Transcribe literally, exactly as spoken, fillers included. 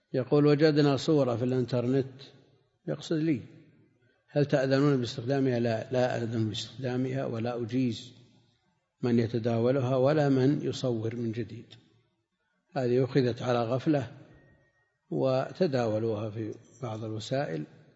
يقول وجدنا صورة في الإنترنت، يقصد لي، هل تأذنون باستخدامها؟ لا، لا أذن باستخدامها ولا أجيز من يتداولها ولا من يصور من جديد. هذه أخذت على غفلة وتداولوها في بعض الوسائل